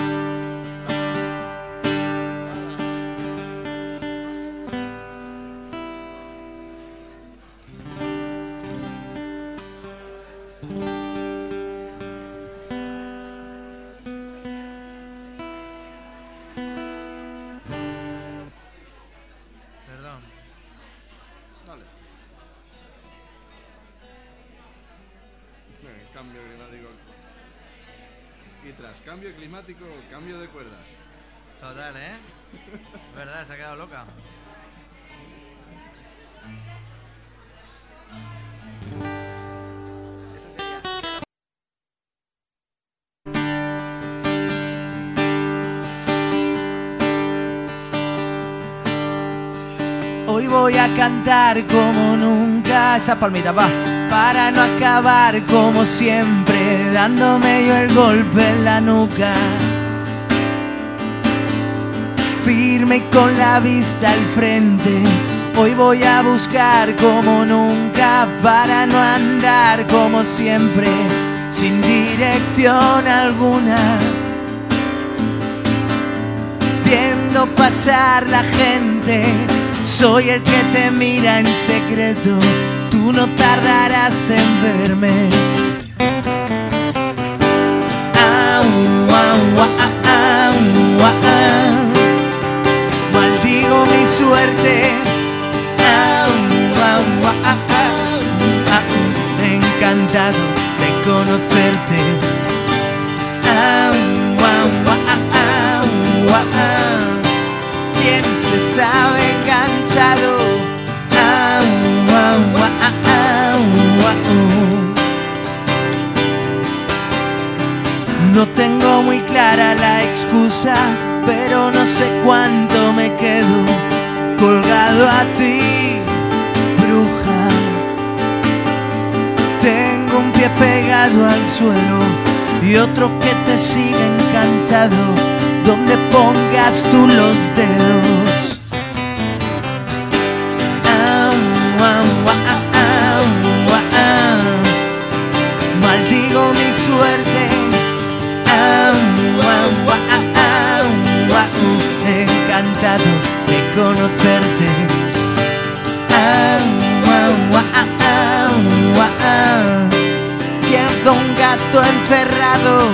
Cambio climático. Y tras cambio climático, cambio de cuerdas. Total, ¿eh? Verdad, se ha quedado loca. Hoy voy a cantar como nunca, esa palmita va, para no acabar como siempre, dándome yo el golpe en la nuca. Firme y con la vista al frente, hoy voy a buscar como nunca, para no andar como siempre, sin dirección alguna. Viendo pasar la gente, soy el que te mira en secreto, tú no tardarás en verme. Maldigo mi suerte, encantado de conocerte. ¿Quién se sabe enganchado? No tengo muy clara la excusa, pero no sé cuánto me quedo colgado a ti, bruja. Tengo un pie pegado al suelo y otro que te sigue encantado, donde pongas tú los dedos. Maldigo mi suerte, encantado de conocerte. Pierdo un gato encerrado.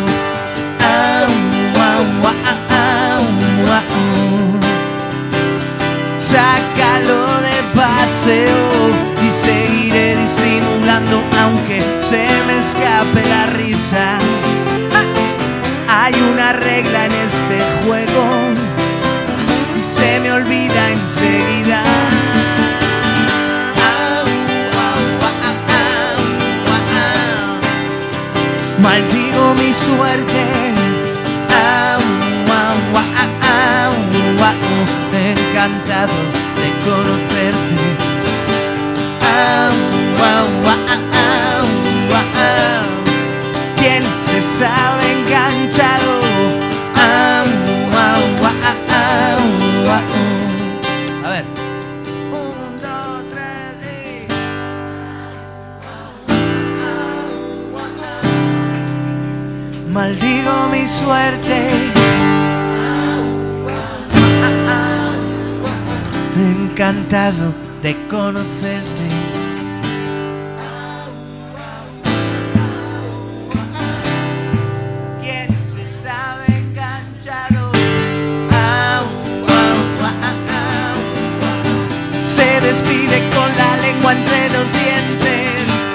Sácalo de paseo y seguiré disimulando aunque se me escape la risa. Hay una regla en este juego y se me olvida enseguida. Maldigo mi suerte. Encantado de conocerte. ¿Quién se sabe enganchado? A ver. 1, 2, 3 y... Maldigo mi suerte. Encantado de conocerte. ¿Quién se sabe enganchado? Se despide con la lengua entre los dientes.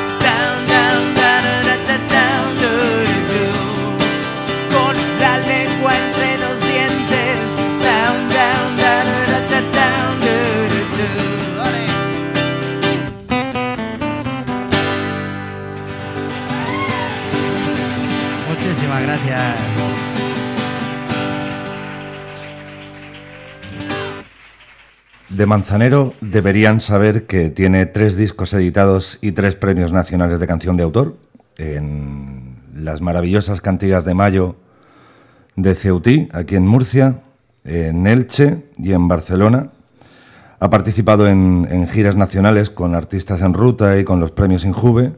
Con la lengua entre los dientes. Muchísimas gracias. De Manzanero deberían saber que tiene 3 discos editados y 3 premios nacionales de canción de autor en las maravillosas cantigas de Mayo de Ceutí, aquí en Murcia, en Elche y en Barcelona. Ha participado en giras nacionales con Artistas en Ruta y con los premios Injuve.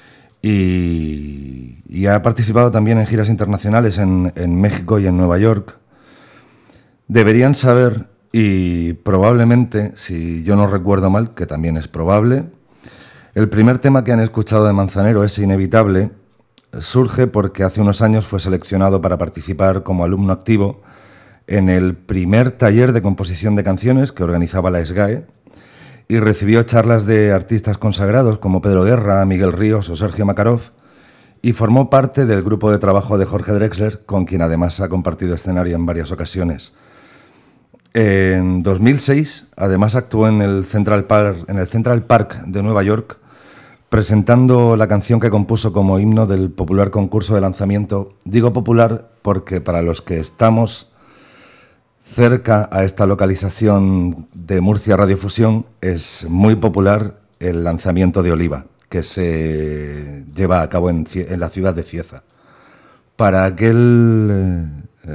Y ha participado también en giras internacionales en México y en Nueva York. Deberían saber, y probablemente, si yo no recuerdo mal, que también es probable, el primer tema que han escuchado de Manzanero, Es Inevitable, surge porque hace unos años fue seleccionado para participar como alumno activo en el primer taller de composición de canciones que organizaba la SGAE, y recibió charlas de artistas consagrados como Pedro Guerra, Miguel Ríos o Sergio Makarov, y formó parte del grupo de trabajo de Jorge Drexler, con quien además ha compartido escenario en varias ocasiones. En 2006, además actuó en el Central Park de Nueva York, presentando la canción que compuso como himno del popular concurso de lanzamiento. Digo popular porque para los que estamos cerca a esta localización de Murcia Radiofusión es muy popular el lanzamiento de Oliva, que se lleva a cabo en la ciudad de Cieza. Para aquel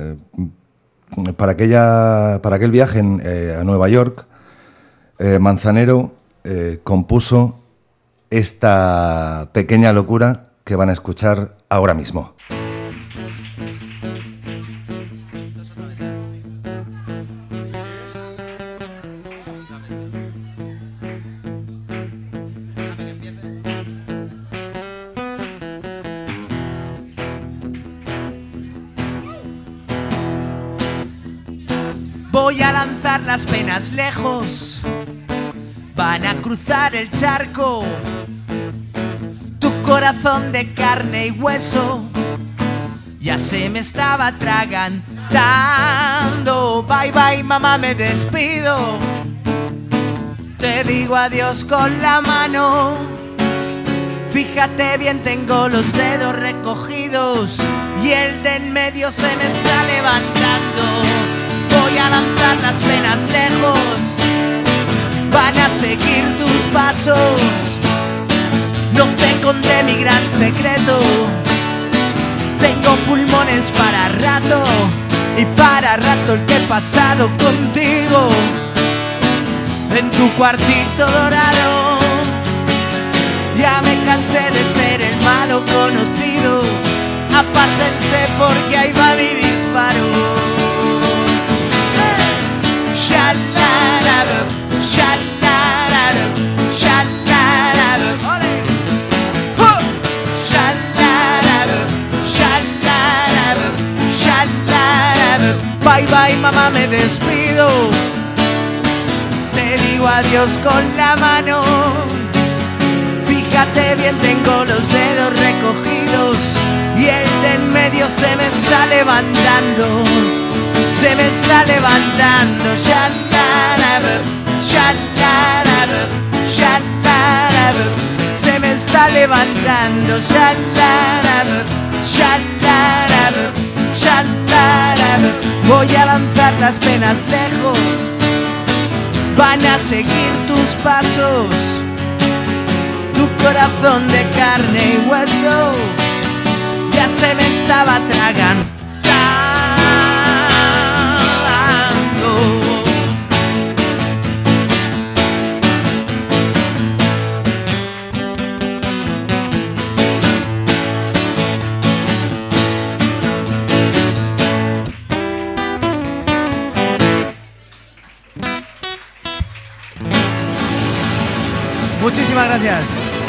viaje a Nueva York, Manzanero compuso esta pequeña locura que van a escuchar ahora mismo. Voy a lanzar las penas lejos, van a cruzar el charco. Tu corazón de carne y hueso ya se me estaba atragantando. Bye bye mamá, me despido. Te digo adiós con la mano. Fíjate bien, tengo los dedos recogidos y el de en medio se me está levantando. Voy a lanzar las penas lejos, van a seguir tus pasos. No te conté mi gran secreto, tengo pulmones para rato y para rato el que he pasado contigo en tu cuartito dorado. Ya me cansé de ser el malo conocido, apártense porque ahí va mi disparo. Ya mamá me despido, te digo adiós con la mano. Fíjate bien, tengo los dedos recogidos y el de en medio se me está levantando. Se me está levantando. Shalalab, shalalab, shalalab. Se me está levantando. Shalalab, shalalab, shalalab. Voy a lanzar las penas lejos, van a seguir tus pasos. Tu corazón de carne y hueso ya se me estaba tragando. Muchísimas gracias.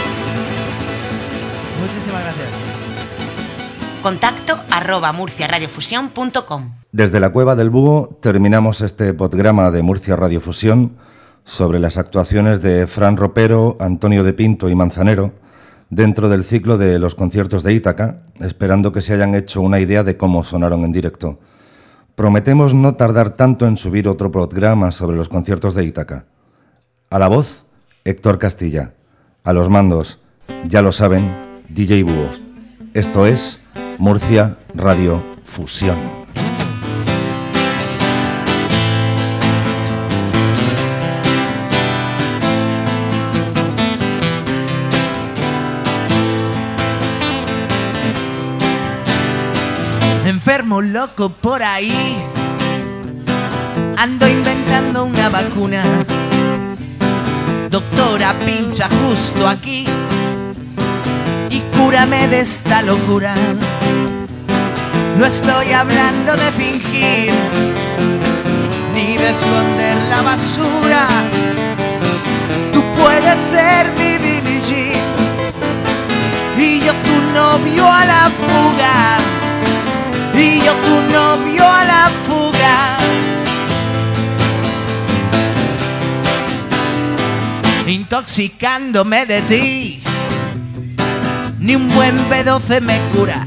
Muchísimas gracias. Contacto @murciaradiofusión.com. Desde la Cueva del Búho terminamos este programa de Murcia Radio Fusión sobre las actuaciones de Fran Ropero, Antonio de Pinto y Manzanero dentro del ciclo de los conciertos de Ítaca, esperando que se hayan hecho una idea de cómo sonaron en directo. Prometemos no tardar tanto en subir otro programa sobre los conciertos de Ítaca. A la voz, Héctor Castilla. A los mandos, ya lo saben, DJ Búho. Esto es Murcia Radio Fusión. Enfermo loco por ahí, ando inventando una vacuna. Doctora, pincha justo aquí y cúrame de esta locura. No estoy hablando de fingir ni de esconder la basura. Tú puedes ser mi Billie Jean y yo tu novio a la fuga. Y yo tu novio a la fuga. Intoxicándome de ti, ni un buen B12 me cura.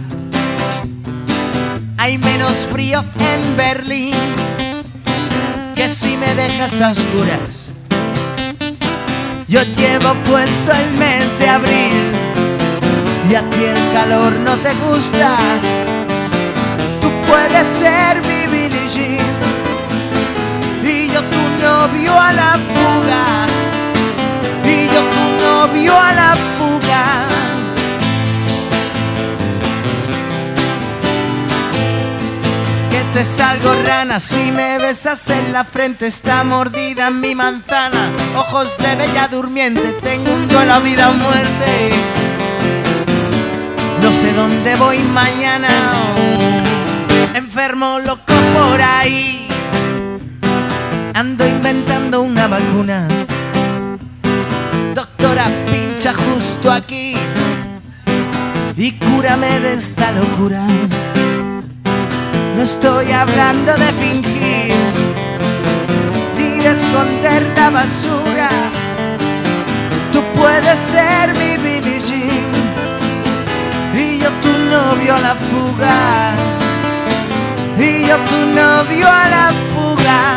Hay menos frío en Berlín que si me dejas a oscuras. Yo llevo puesto el mes de abril y a ti el calor no te gusta. Tú puedes ser mi Billie Jean y yo tu novio a la fuga. Y yo tu novio a la fuga. Que te salgo rana si me besas en la frente. Está mordida mi manzana, ojos de bella durmiente. Tengo un duelo a vida o muerte. No sé dónde voy mañana. Enfermo loco por ahí, ando inventando una vacuna. Doctora, pincha justo aquí y cúrame de esta locura. No estoy hablando de fingir ni de esconder la basura. Tú puedes ser mi Billie Jean y yo tu novio a la fuga. Y yo tu novio a la fuga.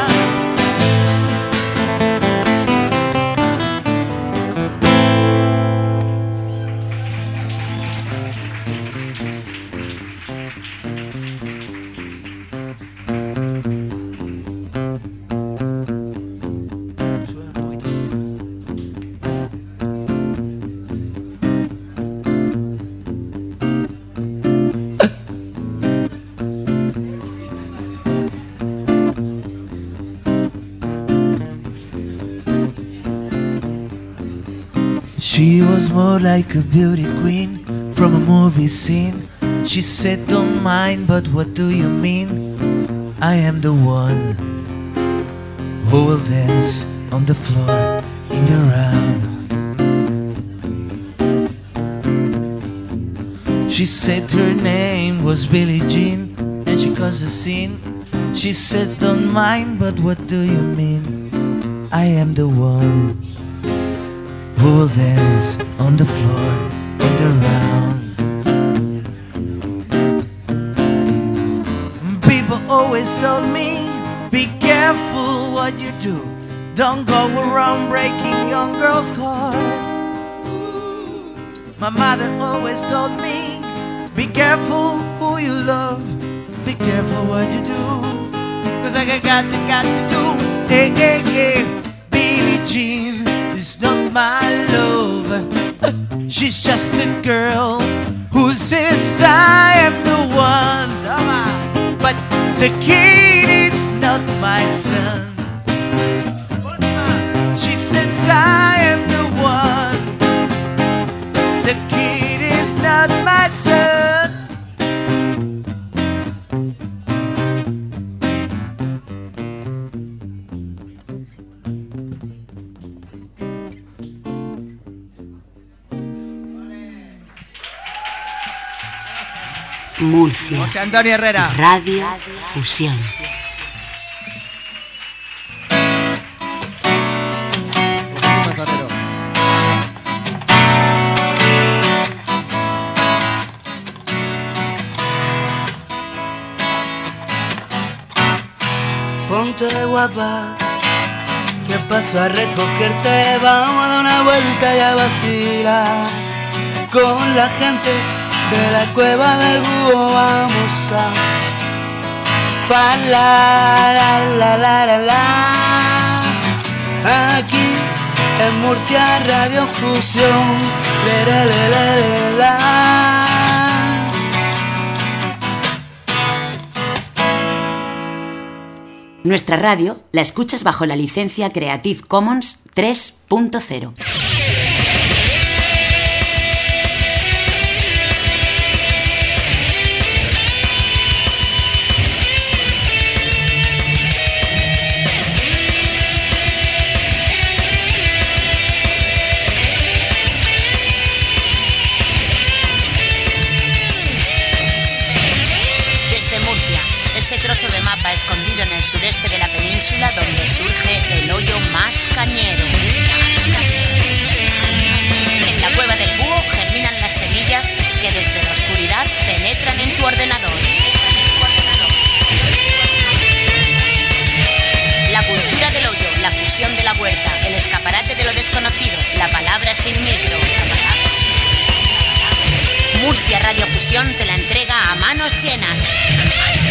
She was more like a beauty queen from a movie scene. She said, don't mind, but what do you mean? I am the one who will dance on the floor in the round. She said her name was Billie Jean, and she caused a scene. She said, don't mind, but what do you mean? I am the one who will dance on the floor and around. People always told me, be careful what you do. Don't go around breaking young girls' heart. My mother always told me, be careful who you love. Be careful what you do. 'Cause I got to do. Hey, hey, hey. Billie Jean is not my love. She's just a girl who says I am the one. But the kid is not my son. She says I am the one. The kid is not my son. Murcia. José Antonio Herrera. Radio Fusión. Ponte guapa, que paso a recogerte. Vamos a dar una vuelta y a vacilar con la gente de la cueva del búho. Vamos a bailar, la, la, la, la. Aquí en Murcia Radio Fusión, le, le, le, le, la. Nuestra radio la escuchas bajo la licencia Creative Commons 3.0. Trozo de mapa escondido en el sureste de la península donde surge el hoyo más cañero. En la cueva del búho germinan las semillas que desde la oscuridad penetran en tu ordenador. La cultura del hoyo, la fusión de la huerta, el escaparate de lo desconocido, la palabra sin micro. Murcia Radio Fusión te la entrega a manos llenas.